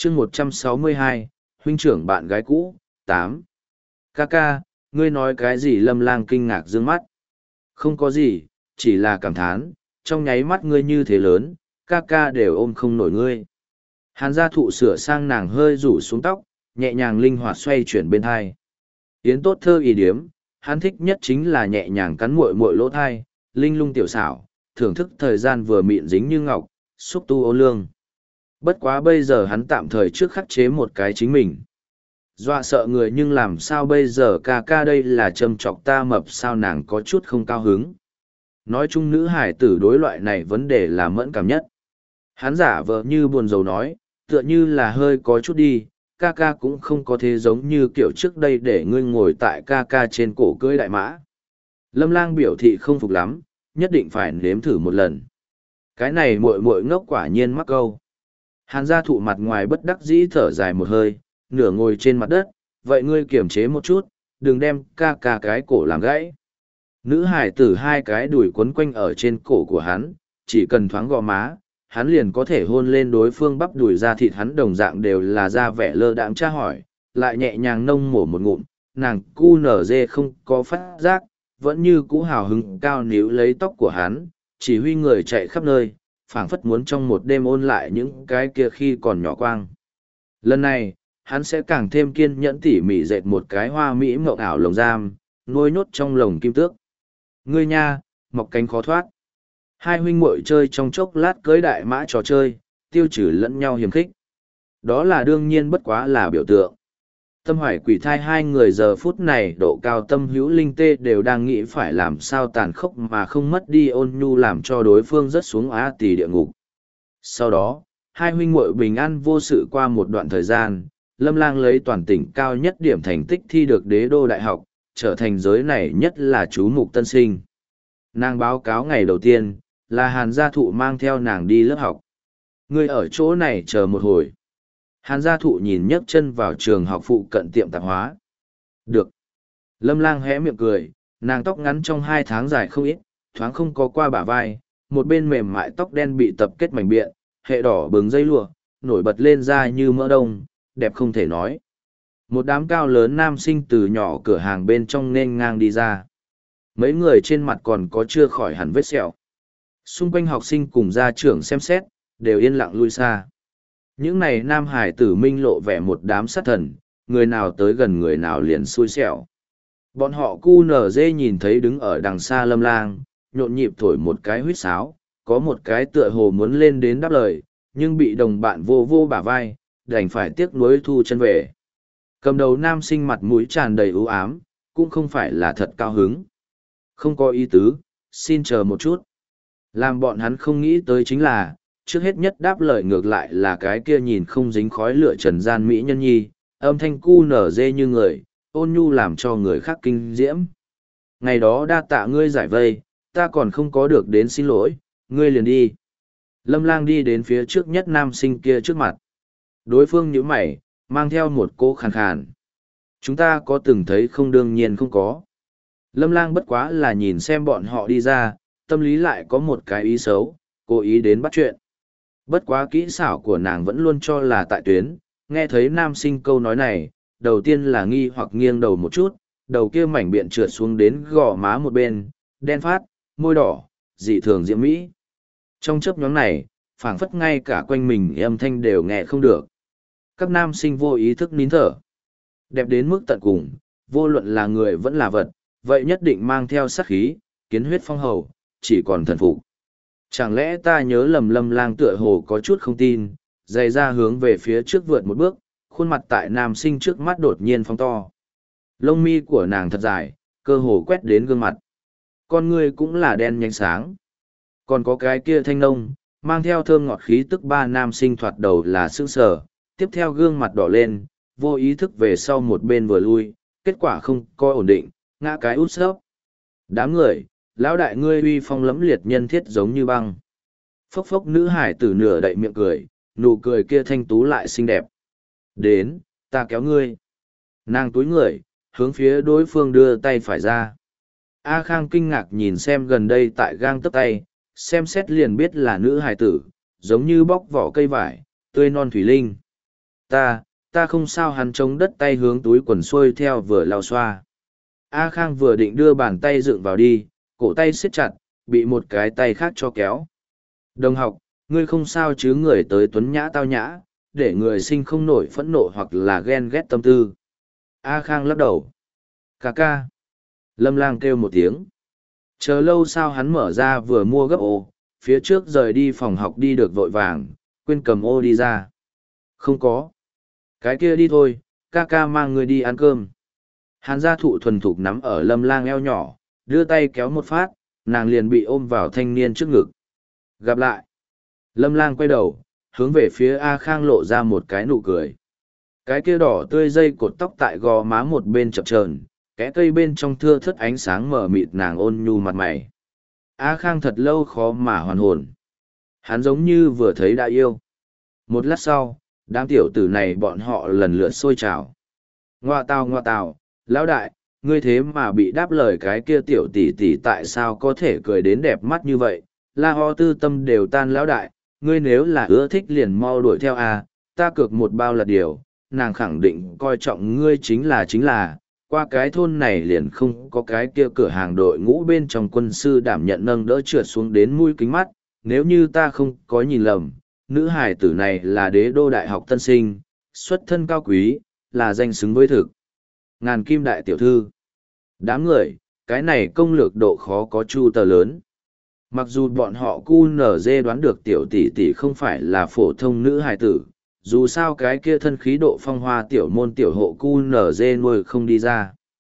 chương 162, huynh trưởng bạn gái cũ, 8. Ca, ngươi nói cái gì? Lâm Lang kinh ngạc dương mắt. Không có gì, chỉ là cảm thán, trong nháy mắt ngươi như thế lớn, ca đều ôm không nổi ngươi. Hàn gia thụ sửa sang nàng hơi rủ xuống tóc, nhẹ nhàng linh hoạt xoay chuyển bên thai. Yến tốt thơ y điếm, hắn thích nhất chính là nhẹ nhàng cắn muội muội lỗ thai, linh lung tiểu xảo, thưởng thức thời gian vừa mịn dính như ngọc, xúc tu ô lương. Bất quá bây giờ hắn tạm thời trước khắc chế một cái chính mình. Dọa sợ người nhưng làm sao bây giờ ca đây là châm chọc ta mập sao nàng có chút không cao hứng. Nói chung nữ hải tử đối loại này vấn đề là mẫn cảm nhất. Hắn giả vờ như buồn rầu nói, tựa như là hơi có chút đi, ca cũng không có thế giống như kiểu trước đây để ngươi ngồi tại ca trên cổ cưỡi đại mã. Lâm Lang biểu thị không phục lắm, nhất định phải nếm thử một lần. Cái này muội muội ngốc quả nhiên mắc câu. Hàn gia thụ mặt ngoài bất đắc dĩ thở dài một hơi, nửa ngồi trên mặt đất, vậy ngươi kiềm chế một chút, đừng đem ca cái cổ làm gãy. Nữ hải tử hai cái đùi quấn quanh ở trên cổ của hắn, chỉ cần thoáng gò má, hắn liền có thể hôn lên đối phương bắp đùi ra thịt hắn đồng dạng đều là ra vẻ lơ đãng tra hỏi, lại nhẹ nhàng nông mổ một ngụm, nàng cu nở dê không có phát giác, vẫn như cũ hào hứng cao níu lấy tóc của hắn, chỉ huy người chạy khắp nơi, phảng phất muốn trong một đêm ôn lại những cái kia khi còn nhỏ quang. Lần này, hắn sẽ càng thêm kiên nhẫn tỉ mỉ dệt một cái hoa mỹ mộng ảo lồng giam, nuôi nhốt trong lồng kim tước. Ngươi nha, mọc cánh khó thoát. Hai huynh muội chơi trong chốc lát cưới đại mã trò chơi, tiêu trừ lẫn nhau hiềm khích. Đó là đương nhiên bất quá là biểu tượng. Tâm hoài quỷ thai hai người giờ phút này độ cao tâm hữu linh tê đều đang nghĩ phải làm sao tàn khốc mà không mất đi ôn nhu làm cho đối phương rớt xuống á tỳ địa ngục. Sau đó, hai huynh muội bình an vô sự qua một đoạn thời gian, Lâm Lang lấy toàn tỉnh cao nhất điểm thành tích thi được đế đô đại học, trở thành giới này nhất là chú mục tân sinh. Nàng báo cáo ngày đầu tiên, là Hàn gia thụ mang theo nàng đi lớp học. Ngươi ở chỗ này chờ một hồi. Hàn gia thụ nhìn nhấc chân vào trường học phụ cận tiệm tạp hóa. Được. Lâm Lang hé miệng cười, nàng tóc ngắn trong 2 tháng dài không ít, thoáng không có qua bả vai, một bên mềm mại tóc đen bị tập kết mảnh biện, hệ đỏ bừng dây lụa, nổi bật lên ra như mỡ đông, đẹp không thể nói. Một đám cao lớn nam sinh từ nhỏ cửa hàng bên trong nên ngang đi ra. Mấy người trên mặt còn có chưa khỏi hẳn vết sẹo. Xung quanh học sinh cùng gia trưởng xem xét, đều yên lặng lui xa. Những này nam hải tử minh lộ vẻ một đám sát thần, người nào tới gần người nào liền xui xẻo. Bọn họ cu nở dê nhìn thấy đứng ở đằng xa Lâm Lang, nhộn nhịp thổi một cái huýt sáo, có một cái tựa hồ muốn lên đến đáp lời, nhưng bị đồng bạn vô bả vai, đành phải tiếc nuối thu chân về. Cầm đầu nam sinh mặt mũi tràn đầy ưu ám, cũng không phải là thật cao hứng. Không có ý tứ, xin chờ một chút. Làm bọn hắn không nghĩ tới chính là, trước hết nhất đáp lời ngược lại là cái kia nhìn không dính khói lửa trần gian mỹ nhân nhi, âm thanh cu nở dê như người, ôn nhu làm cho người khác kinh diễm. Ngày đó đa tạ ngươi giải vây, ta còn không có được đến xin lỗi, ngươi liền đi. Lâm Lang đi đến phía trước nhất nam sinh kia trước mặt. Đối phương nhíu mày, mang theo một cô khàn khàn. Chúng ta có từng thấy không? Đương nhiên không có. Lâm Lang bất quá là nhìn xem bọn họ đi ra, tâm lý lại có một cái ý xấu, cố ý đến bắt chuyện. Bất quá kỹ xảo của nàng vẫn luôn cho là tại tuyến, nghe thấy nam sinh câu nói này, đầu tiên là nghi hoặc nghiêng đầu một chút, đầu kia mảnh biện trượt xuống đến gò má một bên, đen phát, môi đỏ, dị thường diễm mỹ. Trong chớp nhoáng này, phảng phất ngay cả quanh mình âm thanh đều nghe không được. Các nam sinh vô ý thức nín thở. Đẹp đến mức tận cùng, vô luận là người vẫn là vật, vậy nhất định mang theo sát khí, kiến huyết phong hầu, chỉ còn thần phục. Chẳng lẽ ta nhớ lầm? Lâm Lang tựa hồ có chút không tin, giày ra hướng về phía trước vượt một bước, khuôn mặt tại nam sinh trước mắt đột nhiên phóng to. Lông mi của nàng thật dài, cơ hồ quét đến gương mặt. Con ngươi cũng là đen nhánh sáng. Còn có cái kia thanh nông, mang theo thơm ngọt khí tức ba nam sinh thoạt đầu là sững sờ, tiếp theo gương mặt đỏ lên, vô ý thức về sau một bên vừa lui, kết quả không coi ổn định, ngã cái út sấp. Đám người, lão đại ngươi uy phong lẫm liệt nhân thiết giống như băng. Phốc phốc nữ hải tử nửa đậy miệng cười, nụ cười kia thanh tú lại xinh đẹp. Đến, ta kéo ngươi. Nàng túi người, hướng phía đối phương đưa tay phải ra. A Khang kinh ngạc nhìn xem gần đây tại gang tấc tay, xem xét liền biết là nữ hài tử, giống như bóc vỏ cây vải, tươi non thủy linh. Ta không sao. Hắn chống đất tay hướng túi quần xuôi theo vừa lau xoa. A Khang vừa định đưa bàn tay dựng vào đi, cổ tay siết chặt, bị một cái tay khác cho kéo. Đồng học, ngươi không sao chứ? Người tới tuấn nhã tao nhã, để người sinh không nổi phẫn nộ hoặc là ghen ghét tâm tư. A Khang lắc đầu. Ca ca. Lâm Lang kêu một tiếng. Chờ lâu sao hắn mở ra vừa mua gấp ô, phía trước rời đi phòng học đi được vội vàng, quên cầm ô đi ra. Không có. Cái kia đi thôi, ca ca mang người đi ăn cơm. Hàn gia thụ thuần thục nắm ở Lâm Lang eo nhỏ, đưa tay kéo một phát, nàng liền bị ôm vào thanh niên trước ngực. Gặp lại. Lâm Lang quay đầu, hướng về phía A Khang lộ ra một cái nụ cười. Cái kia đỏ tươi dây cột tóc tại gò má một bên chập chờn, kẽ cây bên trong thưa thớt ánh sáng mờ mịt nàng ôn nhu mặt mày. A Khang thật lâu khó mà hoàn hồn. Hắn giống như vừa thấy đã yêu. Một lát sau, đám tiểu tử này bọn họ lần lượt xôi trào. Ngoa tào, lão đại, ngươi thế mà bị đáp lời cái kia tiểu tỷ tỷ tại sao có thể cười đến đẹp mắt như vậy? La Ho tư tâm đều tan. Lão đại, ngươi nếu là ưa thích liền mau đuổi theo a, ta cược một bao là điều, nàng khẳng định coi trọng ngươi chính là, qua cái thôn này liền không có cái kia cửa hàng đội ngũ bên trong quân sư đảm nhận nâng đỡ trượt xuống đến mũi kính mắt, nếu như ta không có nhìn lầm, nữ hài tử này là đế đô đại học tân sinh, xuất thân cao quý, là danh xứng với thực. Ngàn kim đại tiểu thư. Đám người, cái này công lược độ khó có chu tờ lớn. Mặc dù bọn họ QNZ đoán được tiểu tỷ tỷ không phải là phổ thông nữ hài tử, dù sao cái kia thân khí độ phong hoa tiểu môn tiểu hộ QNZ nuôi không đi ra.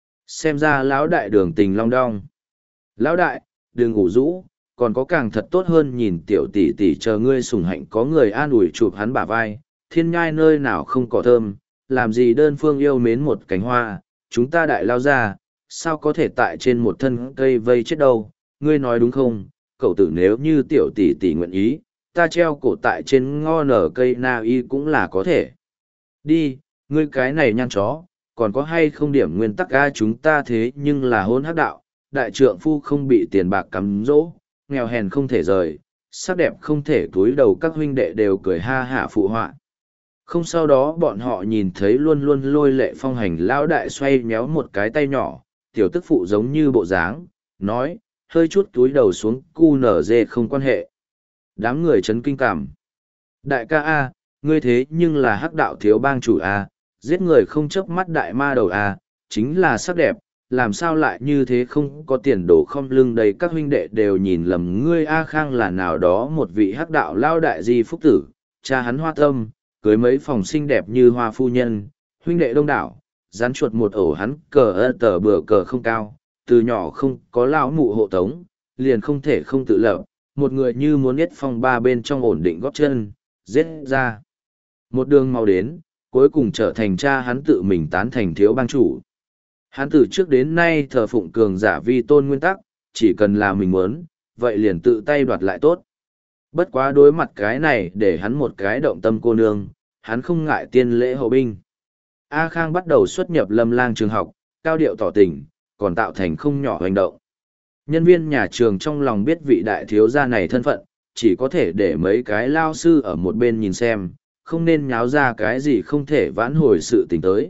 Xem ra lão đại đường tình long đong. Lão đại, đừng ngủ rũ, còn có càng thật tốt hơn nhìn tiểu tỷ tỷ chờ ngươi sủng hạnh có người an ủi chụp hắn bả vai, thiên nhai nơi nào không có thơm, làm gì đơn phương yêu mến một cánh hoa, chúng ta đại lao ra, sao có thể tại trên một thân cây vây chết đâu, ngươi nói đúng không, cậu tử nếu như tiểu tỷ tỷ nguyện ý, ta treo cổ tại trên ngo nở cây na y cũng là có thể. Đi, ngươi cái này nhăn chó, còn có hay không điểm nguyên tắc ga chúng ta thế nhưng là hôn hắc đạo, đại trượng phu không bị tiền bạc cắm dỗ, nghèo hèn không thể rời, sắc đẹp không thể cúi đầu, các huynh đệ đều cười ha hả phụ họa. Không sau đó bọn họ nhìn thấy luôn luôn lôi lệ phong hành lão đại xoay méo một cái tay nhỏ, tiểu tức phụ giống như bộ dáng, nói, hơi chút túi đầu xuống QNZ không quan hệ. Đám người chấn kinh cảm. Đại ca A, ngươi thế nhưng là hắc đạo thiếu bang chủ A, giết người không chớp mắt đại ma đầu A, chính là sắc đẹp, làm sao lại như thế không có tiền đồ không lưng đầy các huynh đệ đều nhìn lầm ngươi A Khang là nào đó một vị hắc đạo lao đại di phúc tử, cha hắn hoa tâm, cưới mấy phòng xinh đẹp như hoa phu nhân, huynh đệ đông đảo, rắn chuột một ổ hắn cờ ơ tờ bừa cờ không cao, từ nhỏ không có lão mụ hộ tống, liền không thể không tự lập, một người như muốn nhất phong ba bên trong ổn định góp chân, giết ra. Một đường mau đến, cuối cùng trở thành cha hắn tự mình tán thành thiếu bang chủ. Hắn từ trước đến nay thờ phụng cường giả vi tôn nguyên tắc, chỉ cần là mình muốn, vậy liền tự tay đoạt lại tốt. Bất quá đối mặt cái này để hắn một cái động tâm cô nương, hắn không ngại tiên lễ hậu binh. A Khang bắt đầu xuất nhập Lâm Lang trường học, cao điệu tỏ tình, còn tạo thành không nhỏ hành động. Nhân viên nhà trường trong lòng biết vị đại thiếu gia này thân phận, chỉ có thể để mấy cái lao sư ở một bên nhìn xem, không nên nháo ra cái gì không thể vãn hồi sự tình tới.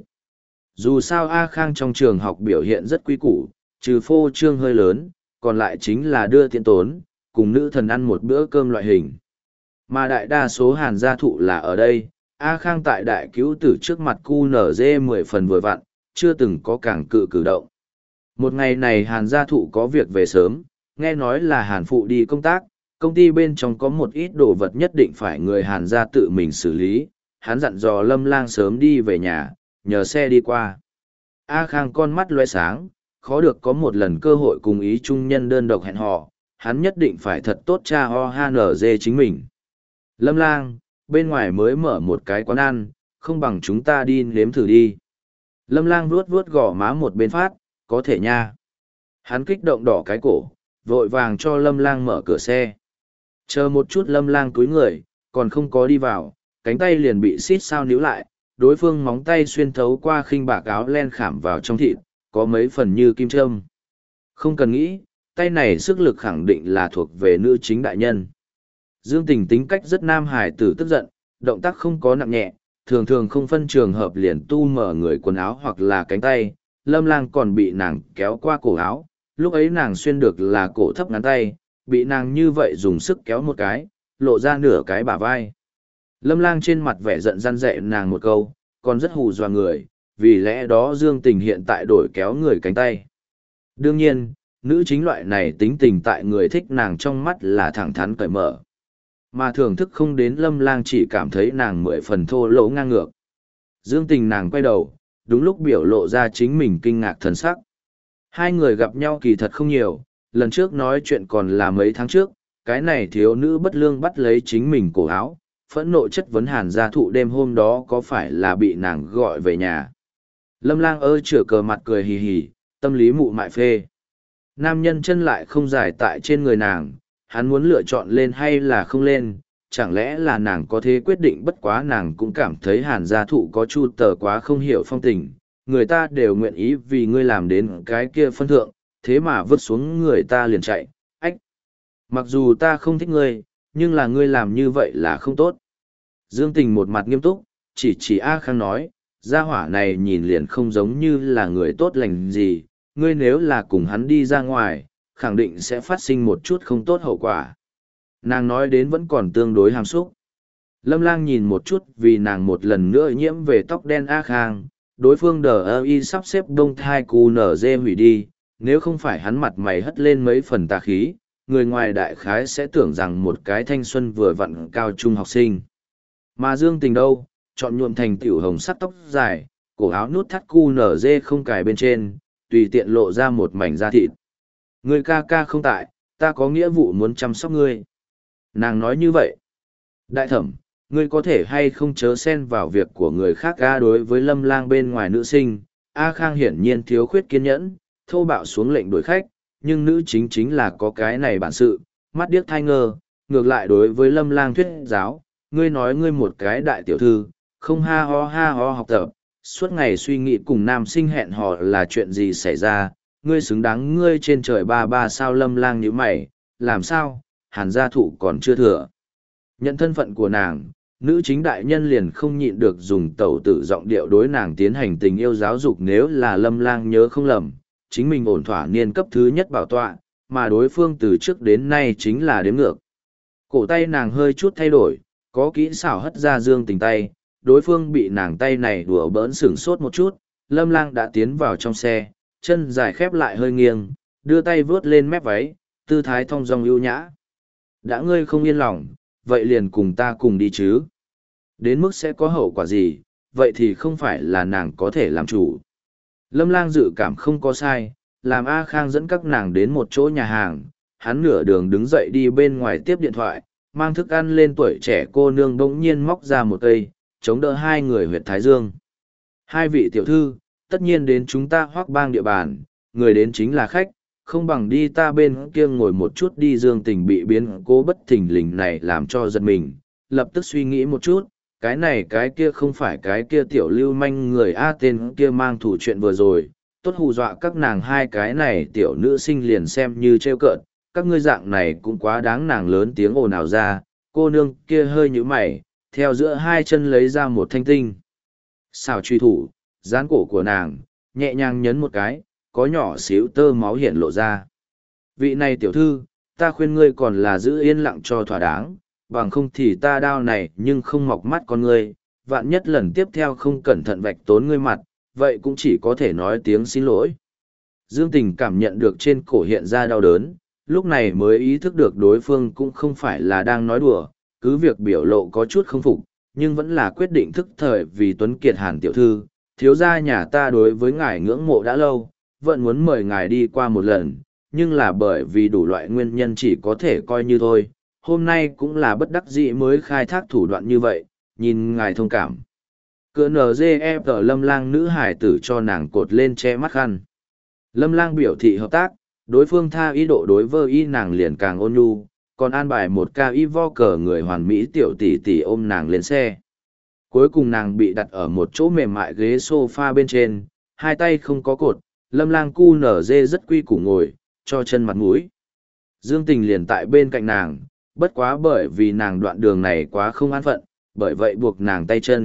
Dù sao A Khang trong trường học biểu hiện rất quý củ, trừ phô trương hơi lớn, còn lại chính là đưa tiện tốn, cùng nữ thần ăn một bữa cơm loại hình. Mà đại đa số Hàn gia thụ là ở đây, A Khang tại đại cứu tử trước mặt QNZ 10 phần vừa vặn, chưa từng có cảng cử động. Một ngày này Hàn gia thụ có việc về sớm, nghe nói là Hàn phụ đi công tác, công ty bên trong có một ít đồ vật nhất định phải người Hàn gia tự mình xử lý, hắn dặn dò Lâm Lang sớm đi về nhà, nhờ xe đi qua. A Khang con mắt loe sáng, khó được có một lần cơ hội cùng ý trung nhân đơn độc hẹn hò, hắn nhất định phải thật tốt cha ho han ở dê chính mình. Lâm Lang, bên ngoài mới mở một cái quán ăn, không bằng chúng ta đi nếm thử đi. Lâm Lang vuốt vuốt gò má một bên phát, có thể nha. Hắn kích động đỏ cái cổ, vội vàng cho Lâm Lang mở cửa xe. Chờ một chút Lâm Lang cúi người, còn không có đi vào, cánh tay liền bị xít sao níu lại, đối phương móng tay xuyên thấu qua khinh bạc áo len khảm vào trong thịt, có mấy phần như kim châm. Không cần nghĩ, tay này sức lực khẳng định là thuộc về nữ chính đại nhân. Dương Tình tính cách rất nam hài tử tức giận, động tác không có nặng nhẹ, thường thường không phân trường hợp liền tu mở người quần áo hoặc là cánh tay, Lâm Lang còn bị nàng kéo qua cổ áo, lúc ấy nàng xuyên được là cổ thấp ngắn tay, bị nàng như vậy dùng sức kéo một cái, lộ ra nửa cái bả vai. Lâm Lang trên mặt vẻ giận răn dạy nàng một câu, còn rất hù dọa người, vì lẽ đó Dương Tình hiện tại đổi kéo người cánh tay. Đương nhiên, nữ chính loại này tính tình tại người thích nàng trong mắt là thẳng thắn cởi mở. Mà thưởng thức không đến Lâm Lang chỉ cảm thấy nàng 10 phần thô lỗ ngang ngược. Dương Tình nàng quay đầu, đúng lúc biểu lộ ra chính mình kinh ngạc thần sắc. Hai người gặp nhau kỳ thật không nhiều, lần trước nói chuyện còn là mấy tháng trước, cái này thiếu nữ bất lương bắt lấy chính mình cổ áo, phẫn nộ chất vấn Hàn Gia Thụ đêm hôm đó có phải là bị nàng gọi về nhà. Lâm Lang chửa cờ mặt cười hì hì, tâm lý mụ mại phê. Nam nhân chân lại không dài tại trên người nàng, hắn muốn lựa chọn lên hay là không lên, chẳng lẽ là nàng có thế quyết định, bất quá nàng cũng cảm thấy Hàn Gia Thụ có chu tờ quá không hiểu phong tình, người ta đều nguyện ý vì ngươi làm đến cái kia phân thượng, thế mà vứt xuống người ta liền chạy, ách. Mặc dù ta không thích ngươi, nhưng là ngươi làm như vậy là không tốt. Dương Tình một mặt nghiêm túc, chỉ A Khang nói, gia hỏa này nhìn liền không giống như là người tốt lành gì, ngươi nếu là cùng hắn đi ra ngoài, khẳng định sẽ phát sinh một chút không tốt hậu quả. Nàng nói đến vẫn còn tương đối hàm xúc. Lâm Lang nhìn một chút vì nàng một lần nữa nhiễm về tóc đen A Khang, đối phương đờ y sắp xếp đông thai cù nở dê hủy đi, nếu không phải hắn mặt mày hất lên mấy phần tà khí, người ngoài đại khái sẽ tưởng rằng một cái thanh xuân vừa vặn cao trung học sinh. Mà Dương Tình đâu, chọn nhuộm thành tiểu hồng sắc tóc dài, cổ áo nút thắt cu nở dê không cài bên trên, tùy tiện lộ ra một mảnh da thịt. Người ca ca không tại, ta có nghĩa vụ muốn chăm sóc ngươi. Nàng nói như vậy. Đại thẩm, ngươi có thể hay không chớ xen vào việc của người khác ca. Đối với Lâm Lang bên ngoài nữ sinh, A Khang hiển nhiên thiếu khuyết kiên nhẫn, thô bạo xuống lệnh đuổi khách, nhưng nữ chính là có cái này bản sự, mắt điếc thai ngơ, ngược lại đối với Lâm Lang thuyết giáo, ngươi nói ngươi một cái đại tiểu thư, không ha ho học tập, suốt ngày suy nghĩ cùng nam sinh hẹn hò là chuyện gì xảy ra, ngươi xứng đáng ngươi trên trời ba sao. Lâm Lang như mày, làm sao, Hàn Gia Thụ còn chưa thừa. Nhận thân phận của nàng, nữ chính đại nhân liền không nhịn được dùng tẩu tử giọng điệu đối nàng tiến hành tình yêu giáo dục. Nếu là Lâm Lang nhớ không lầm, chính mình ổn thỏa niên cấp thứ nhất bảo tọa, mà đối phương từ trước đến nay chính là đếm ngược. Cổ tay nàng hơi chút thay đổi, có kỹ xảo hất ra Dương Tình tay, đối phương bị nàng tay này đùa bỡn sửng sốt một chút, Lâm Lang đã tiến vào trong xe, chân dài khép lại hơi nghiêng, đưa tay vướt lên mép váy, tư thái thong dong ưu nhã. Đã ngươi không yên lòng, vậy liền cùng ta cùng đi chứ. Đến mức sẽ có hậu quả gì, vậy thì không phải là nàng có thể làm chủ. Lâm Lang dự cảm không có sai, làm A Khang dẫn các nàng đến một chỗ nhà hàng, hắn nửa đường đứng dậy đi bên ngoài tiếp điện thoại, mang thức ăn lên. Tuổi trẻ cô nương bỗng nhiên móc ra một cây, chống đỡ hai người huyệt thái dương. Hai vị tiểu thư, tất nhiên đến chúng ta Hoắc Bang địa bàn, người đến chính là khách, không bằng đi ta bên kia ngồi một chút đi. Dương Tình bị biến cố bất thình lình này làm cho giật mình, lập tức suy nghĩ một chút, cái này cái kia không phải cái kia tiểu lưu manh người A, tên kia mang thủ chuyện vừa rồi, tốt hù dọa các nàng hai cái này tiểu nữ sinh liền xem như trêu cợt, các ngươi dạng này cũng quá đáng. Nàng lớn tiếng ồn ào ra, cô nương kia hơi nhíu mày, theo giữa hai chân lấy ra một thanh tinh xảo truy thủ, dán cổ của nàng, nhẹ nhàng nhấn một cái, có nhỏ xíu tơ máu hiện lộ ra. Vị này tiểu thư, ta khuyên ngươi còn là giữ yên lặng cho thỏa đáng, bằng không thì ta đao này nhưng không mọc mắt con ngươi, vạn nhất lần tiếp theo không cẩn thận vạch tốn ngươi mặt, vậy cũng chỉ có thể nói tiếng xin lỗi. Dương Tình cảm nhận được trên cổ hiện ra đau đớn, lúc này mới ý thức được đối phương cũng không phải là đang nói đùa, cứ việc biểu lộ có chút không phục, nhưng vẫn là quyết định thức thời. Vì Tuấn Kiệt Hàn tiểu thư, thiếu gia nhà ta đối với ngài ngưỡng mộ đã lâu, vẫn muốn mời ngài đi qua một lần, nhưng là bởi vì đủ loại nguyên nhân chỉ có thể coi như thôi. Hôm nay cũng là bất đắc dĩ mới khai thác thủ đoạn như vậy, nhìn ngài thông cảm. Cửa NGF Lâm Lang nữ hải tử cho nàng cột lên che mắt khăn. Lâm Lang biểu thị hợp tác, đối phương tha ý độ đối với nàng liền càng ôn nhu, còn an bài một ca y vo cờ người hoàn mỹ tiểu tỷ tỷ ôm nàng lên xe. Cuối cùng nàng bị đặt ở một chỗ mềm mại ghế sofa bên trên, hai tay không có cột. Lâm Lang cu nở dê rất quy củ ngồi, cho chân mặt mũi. Dương Tình liền tại bên cạnh nàng, bất quá bởi vì nàng đoạn đường này quá không an phận, bởi vậy buộc nàng tay chân,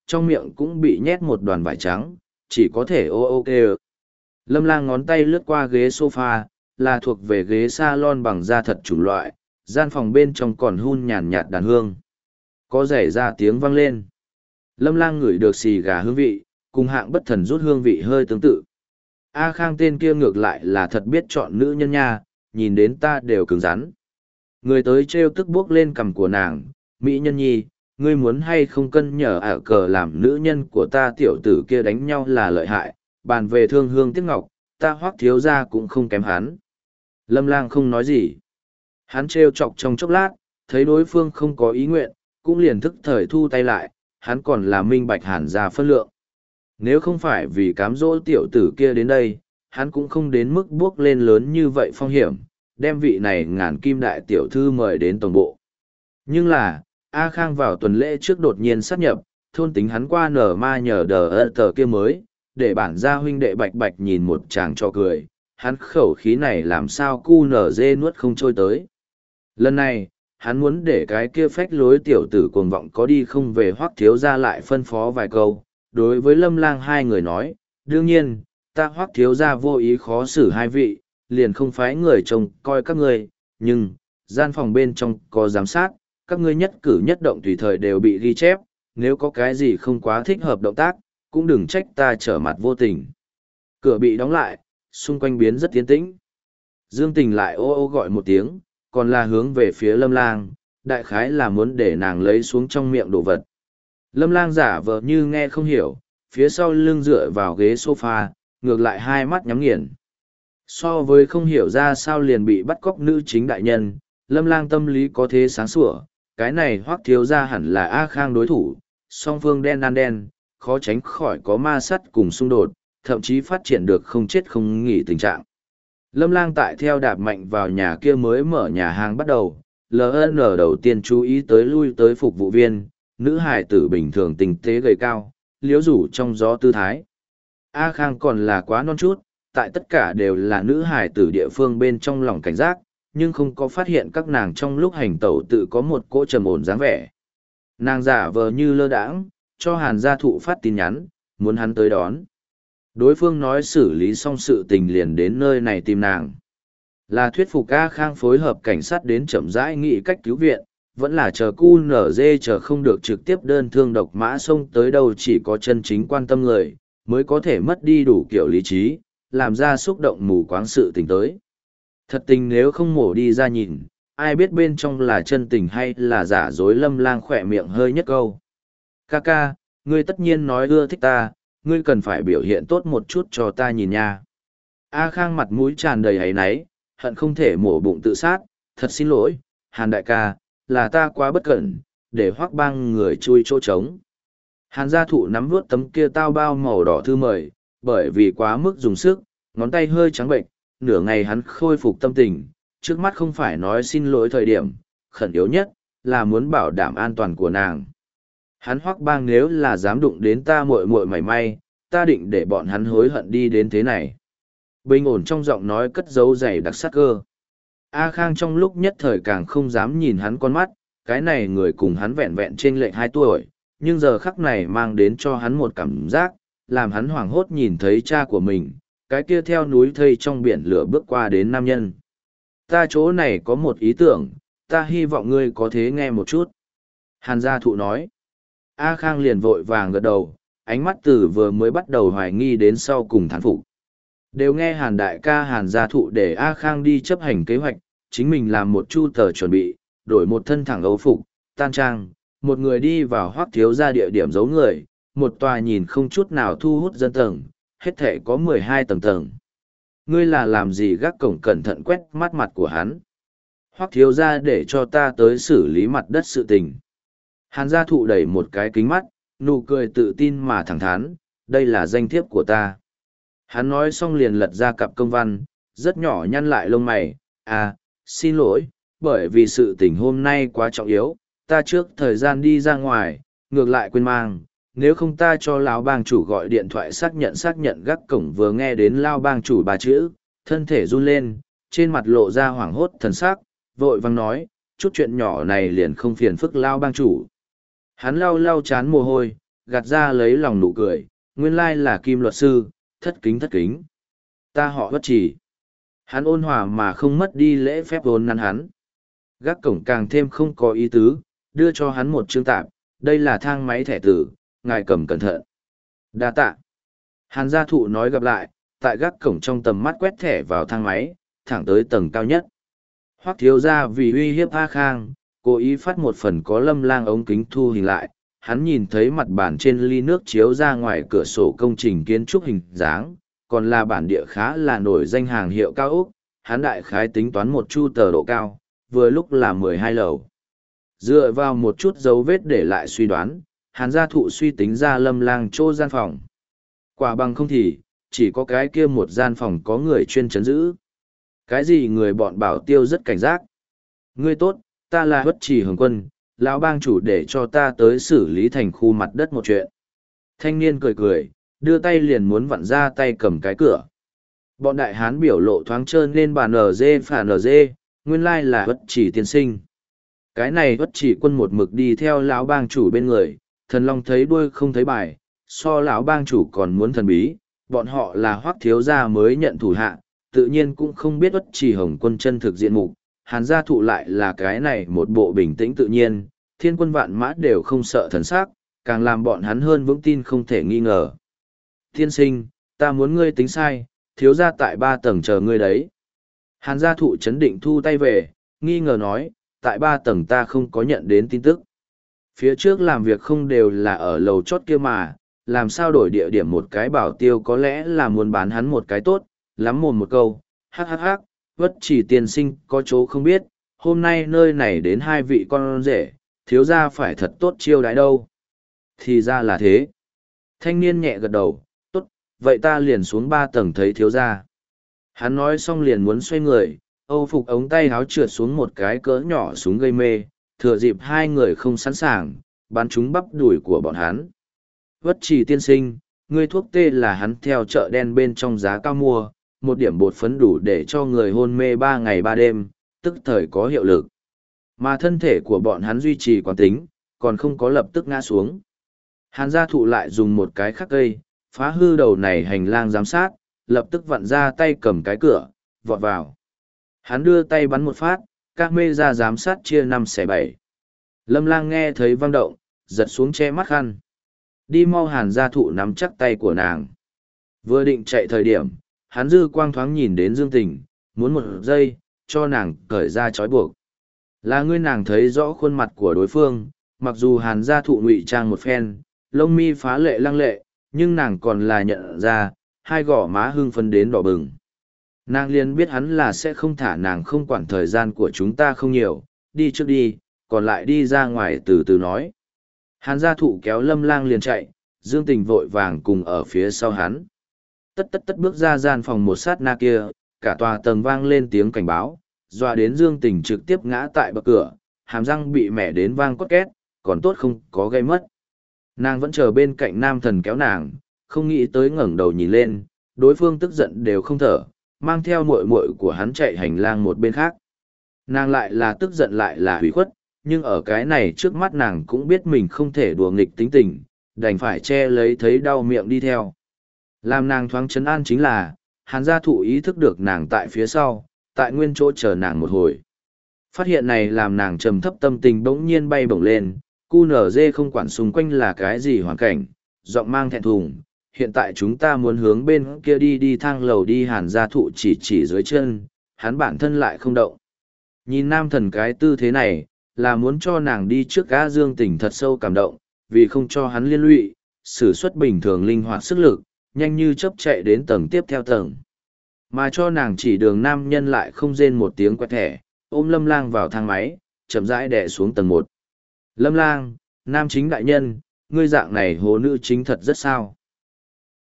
trong miệng cũng bị nhét một đoàn vải trắng, chỉ có thể ô ô kêu. Lâm Lang ngón tay lướt qua ghế sofa, là thuộc về ghế salon bằng da thật chủng loại, gian phòng bên trong còn hun nhàn nhạt đàn hương. Có rẻ ra tiếng vang lên. Lâm Lang ngửi được xì gà hương vị, cùng hạng bất thần rút hương vị hơi tương tự. A Khang tên kia ngược lại là thật biết chọn nữ nhân nha, nhìn đến ta đều cứng rắn. Người tới trêu tức buốc lên cằm của nàng, Mỹ nhân nhi, ngươi muốn hay không cân nhở ả cờ làm nữ nhân của ta tiểu tử kia đánh nhau là lợi hại, bàn về thương hương tiếc ngọc, ta Hoắc thiếu gia cũng không kém hắn. Lâm Lang không nói gì. Hắn trêu chọc trong chốc lát, thấy đối phương không có ý nguyện, cũng liền thức thời thu tay lại, hắn còn là minh bạch Hàn gia phân lượng. Nếu không phải vì cám dỗ tiểu tử kia đến đây, hắn cũng không đến mức buốc lên lớn như vậy phong hiểm, đem vị này ngàn kim đại tiểu thư mời đến tổng bộ. Nhưng là, A Khang vào tuần lễ trước đột nhiên sát nhập, thôn tính hắn qua nở ma nhờ đờ tờ kia mới, để bản gia huynh đệ bạch bạch nhìn một chàng cho cười, hắn khẩu khí này làm sao cu nở dê nuốt không trôi tới. Lần này, hắn muốn để cái kia phách lối tiểu tử cuồng vọng có đi không về Hoắc thiếu gia lại phân phó vài câu, đối với Lâm Lang hai người nói, đương nhiên, ta Hoắc thiếu gia vô ý khó xử hai vị, liền không phái người trông coi các ngươi, nhưng, gian phòng bên trong có giám sát, các ngươi nhất cử nhất động tùy thời đều bị ghi chép, nếu có cái gì không quá thích hợp động tác, cũng đừng trách ta trở mặt vô tình. Cửa bị đóng lại, xung quanh biến rất tiến tĩnh. Dương Tình lại ô ô gọi một tiếng, còn là hướng về phía Lâm Lang, đại khái là muốn để nàng lấy xuống trong miệng đồ vật. Lâm Lang giả vờ như nghe không hiểu, phía sau lưng dựa vào ghế sofa, ngược lại hai mắt nhắm nghiền. So với không hiểu ra sao liền bị bắt cóc nữ chính đại nhân, Lâm Lang tâm lý có thế sáng sủa, cái này Hoắc thiếu gia hẳn là A Khang đối thủ, song phương đen ăn đen, khó tránh khỏi có ma sắt cùng xung đột, thậm chí phát triển được không chết không nghỉ tình trạng. Lâm Lang tại theo đạp mạnh vào nhà kia mới mở nhà hàng bắt đầu, LN đầu tiên chú ý tới lui tới phục vụ viên, nữ hài tử bình thường tinh tế gầy cao, liếu rủ trong gió tư thái. A Khang còn là quá non chút, tại tất cả đều là nữ hài tử địa phương bên trong lòng cảnh giác, nhưng không có phát hiện các nàng trong lúc hành tẩu tự có một cỗ trầm ổn dáng vẻ. Nàng giả vờ như lơ đãng, cho Hàn gia thụ phát tin nhắn, muốn hắn tới đón. Đối phương nói xử lý xong sự tình liền đến nơi này tìm nàng. Là thuyết phục A Khang phối hợp cảnh sát đến chậm rãi nghĩ cách cứu viện, vẫn là chờ cu nở dê chờ không được trực tiếp đơn thương độc mã xông tới đâu, chỉ có chân chính quan tâm người, mới có thể mất đi đủ kiểu lý trí, làm ra xúc động mù quáng sự tình tới. Thật tình nếu không mổ đi ra nhìn, ai biết bên trong là chân tình hay là giả dối. Lâm Lang khỏe miệng hơi nhất câu. Ca, ngươi tất nhiên nói ưa thích ta, ngươi cần phải biểu hiện tốt một chút cho ta nhìn nha. A Khang mặt mũi tràn đầy áy náy, hận không thể mổ bụng tự sát, thật xin lỗi, Hàn đại ca, là ta quá bất cẩn, để Hoắc Bang người chui chỗ trống. Hàn gia thụ nắm vuốt tấm kia tao bao màu đỏ thư mời, bởi vì quá mức dùng sức, ngón tay hơi trắng bệnh, nửa ngày hắn khôi phục tâm tình, trước mắt không phải nói xin lỗi thời điểm, khẩn yếu nhất, là muốn bảo đảm an toàn của nàng. Hắn Hoắc Bang nếu là dám đụng đến ta muội muội mảy may, ta định để bọn hắn hối hận đi đến thế này. Bình ổn trong giọng nói cất dấu dày đặc sắc cơ. A Khang trong lúc nhất thời càng không dám nhìn hắn con mắt, cái này người cùng hắn vẹn vẹn trên lệch 2 tuổi, nhưng giờ khắc này mang đến cho hắn một cảm giác, làm hắn hoảng hốt nhìn thấy cha của mình, cái kia theo núi thây trong biển lửa bước qua đến nam nhân. Ta chỗ này có một ý tưởng, ta hy vọng ngươi có thể nghe một chút. Hàn gia thụ nói. A Khang liền vội vàng gật đầu, ánh mắt từ vừa mới bắt đầu hoài nghi đến sau cùng thán phục. Đều nghe Hàn đại ca Hàn gia thụ để A Khang đi chấp hành kế hoạch, chính mình làm một chu tờ chuẩn bị, đổi một thân thẳng âu phục, tan trang, một người đi vào Hoắc thiếu gia địa điểm giấu người, một tòa nhìn không chút nào thu hút dân tầng, hết thể có 12 tầng tầng. Ngươi là làm gì gác cổng cẩn thận quét mắt mặt của hắn. Hoắc thiếu gia để cho ta tới xử lý mặt đất sự tình. Hàn gia thụ đẩy một cái kính mắt, nụ cười tự tin mà thẳng thắn, đây là danh thiếp của ta. Hắn nói xong liền lật ra cặp công văn, rất nhỏ nhăn lại lông mày, xin lỗi, bởi vì sự tình hôm nay quá trọng yếu, ta trước thời gian đi ra ngoài, ngược lại quên mang, nếu không ta cho lão bang chủ gọi điện thoại xác nhận gác cổng. Vừa nghe đến lão bang chủ 3 chữ, thân thể run lên, trên mặt lộ ra hoảng hốt thần sắc, vội vang nói, chút chuyện nhỏ này liền không phiền phức lão bang chủ. Hắn lau chán mồ hôi, gạt ra lấy lòng nụ cười, nguyên lai là Kim luật sư, thất kính thất kính. Ta họ Bất Chỉ. Hắn ôn hòa mà không mất đi lễ phép vốn nắn hắn. Gác cổng càng thêm không có ý tứ, đưa cho hắn một chương tạp, đây là thang máy thẻ tử, ngài cầm cẩn thận. Đa tạ. Hàn gia thụ nói gặp lại, tại gác cổng trong tầm mắt quét thẻ vào thang máy, thẳng tới tầng cao nhất. Hoắc thiếu gia vì uy hiếp A Khang, cố ý phát một phần có Lâm Lang ống kính thu hình lại, hắn nhìn thấy mặt bản trên ly nước chiếu ra ngoài cửa sổ công trình kiến trúc hình dáng, còn là bản địa khá là nổi danh hàng hiệu cao ốc, hắn đại khái tính toán một chu tờ độ cao, vừa lúc là 12 lầu. Dựa vào một chút dấu vết để lại suy đoán, Hàn gia thụ suy tính ra Lâm Lang chỗ gian phòng. Quả bằng không thì, chỉ có cái kia một gian phòng có người chuyên chấn giữ. Cái gì người bọn bảo tiêu rất cảnh giác. Ngươi tốt, ta là Bất Chỉ Hồng Quân, lão bang chủ để cho ta tới xử lý thành khu mặt đất một chuyện. Thanh niên cười cười, đưa tay liền muốn vặn ra tay cầm cái cửa. Bọn đại hán biểu lộ thoáng trơn lên bà NG phà NG, nguyên lai là Bất Chỉ tiên sinh. Cái này Bất Chỉ quân một mực đi theo lão bang chủ bên người, thần long thấy đuôi không thấy bài, so lão bang chủ còn muốn thần bí, bọn họ là Hoắc thiếu gia mới nhận thủ hạ, tự nhiên cũng không biết Bất Chỉ Hồng Quân chân thực diện mục. Hàn gia thụ lại là cái này một bộ bình tĩnh tự nhiên, thiên quân vạn mã đều không sợ thần sắc, càng làm bọn hắn hơn vững tin không thể nghi ngờ. Tiên sinh, ta muốn ngươi tính sai, thiếu gia tại 3 tầng chờ ngươi đấy. Hàn gia thụ chấn định thu tay về, nghi ngờ nói, tại 3 tầng ta không có nhận đến tin tức. Phía trước làm việc không đều là ở lầu chót kia mà, làm sao đổi địa điểm một cái bảo tiêu có lẽ là muốn bán hắn một cái tốt, lắm mồm một câu, hắc hắc hắc. Bất Chỉ tiên sinh có chỗ không biết, hôm nay nơi này đến 2 vị con rể, thiếu gia phải thật tốt chiêu đãi đâu. Thì ra là thế. Thanh niên nhẹ gật đầu, tốt, vậy ta liền xuống 3 tầng thấy thiếu gia. Hắn nói xong liền muốn xoay người, Âu phục ống tay háo trượt xuống một cái cỡ nhỏ súng gây mê, thừa dịp 2 người không sẵn sàng, bắn trúng bắp đùi của bọn hắn. Bất Chỉ tiên sinh, ngươi thuốc tê là hắn theo chợ đen bên trong giá cao mua, một điểm bột phấn đủ để cho người hôn mê 3 ngày 3 đêm, tức thời có hiệu lực. Mà thân thể của bọn hắn duy trì quán tính, còn không có lập tức ngã xuống. Hàn gia thụ lại dùng một cái khắc cây, phá hư đầu này hành lang giám sát, lập tức vặn ra tay cầm cái cửa, vọt vào. Hắn đưa tay bắn một phát, các mê ra giám sát chia 5 xẻ 7. Lâm Lang nghe thấy vang động, giật xuống che mắt khăn. Đi mau. Hàn gia thụ nắm chắc tay của nàng. Vừa định chạy thời điểm, hắn dư quang thoáng nhìn đến Dương Tình, muốn một giây, cho nàng cởi ra trói buộc. Là ngươi. Nàng thấy rõ khuôn mặt của đối phương, mặc dù Hàn gia thụ ngụy trang một phen, lông mi phá lệ lăng lệ, nhưng nàng còn là nhận ra, 2 gò má hưng phấn đến đỏ bừng. Nàng liền biết hắn là sẽ không thả nàng, không quản thời gian của chúng ta không nhiều, đi trước đi, còn lại đi ra ngoài từ từ nói. Hàn gia thụ kéo Lâm Lang liền chạy, Dương Tình vội vàng cùng ở phía sau hắn. Tất tất tất bước ra gian phòng một sát na kia, cả tòa tầng vang lên tiếng cảnh báo, dọa đến Dương Tình trực tiếp ngã tại bậc cửa, hàm răng bị mẻ đến vang cốt két, còn tốt không có gây mất. Nàng vẫn chờ bên cạnh nam thần kéo nàng, không nghĩ tới ngẩng đầu nhìn lên, đối phương tức giận đều không thở, mang theo muội muội của hắn chạy hành lang một bên khác. Nàng lại là tức giận lại là hủy khuất, nhưng ở cái này trước mắt nàng cũng biết mình không thể đùa nghịch tính tình, đành phải che lấy thấy đau miệng đi theo. Làm nàng thoáng trấn an chính là, Hàn gia thụ ý thức được nàng tại phía sau, tại nguyên chỗ chờ nàng một hồi. Phát hiện này làm nàng trầm thấp tâm tình bỗng nhiên bay bổng lên, cu nở dê không quản xung quanh là cái gì hoàn cảnh, giọng mang thẹn thùng. Hiện tại chúng ta muốn hướng bên kia đi thang lầu đi. Hàn gia thụ chỉ dưới chân, hắn bản thân lại không động. Nhìn nam thần cái tư thế này, là muốn cho nàng đi trước. Gã Dương Tình thật sâu cảm động, vì không cho hắn liên lụy, sử xuất bình thường linh hoạt sức lực, nhanh như chớp chạy đến tầng tiếp theo tầng. Mà cho nàng chỉ đường nam nhân lại không rên một tiếng quẹt thẻ, ôm Lâm Lang vào thang máy, chậm rãi đè xuống tầng 1. Lâm Lang, nam chính đại nhân, ngươi dạng này hồ nữ chính thật rất sao.